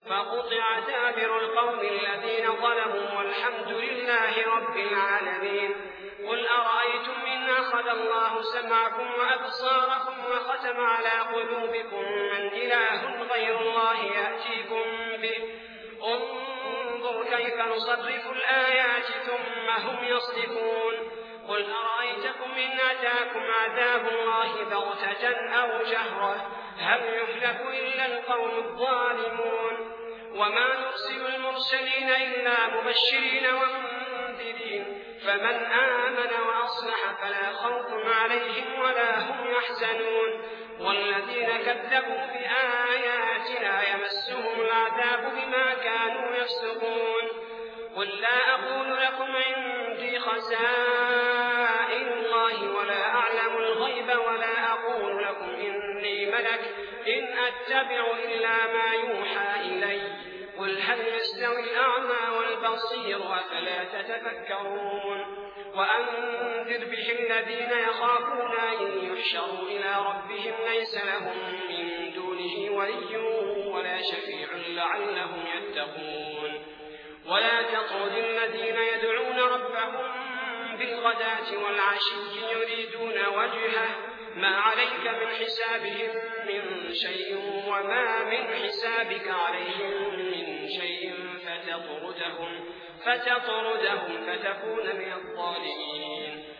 فقطع دابر القوم الذين ظلموا والحمد لله رب العالمين. قل أرأيتم إن أخذ الله سمعكم وأبصاركم وختم على قلوبكم من إله غير الله يأتيكم به انظر كيف نصرف الآيات ثم هم يصدفون. قل أرأيتكم إن أتاكم عذاب الله بغتة أو جهرة هل يهلك إلا القوم الظالمون. وما نرسل المرسلين إلا مبشرين ومنذرين فمن آمن وأصلح فلا خوف عليهم ولا هم يحزنون. والذين كذبوا بآياتنا يمسهم العذاب بما كانوا يفسقون. قل لا أقول لكم عندي خزائن الله ولا أعلم الغيب ولا أقول لكم إني ملك إن أتبع إلا ما يوحى إلي. قل هل يستوي الأعمى والبصير أفلا تتفكرون. وأنذر به الذين يخافون أن يحشروا إلى ربهم ليس لهم من دونه ولي ولا شفيع لعلهم يتقون. ولا تطرد الذين يدعون ربهم بالغداة والعشي يريدون وجهه ما عليك من حسابهم من شيء وما من حسابك عليهم من شيء فتطردهم فتكون من الظالمين.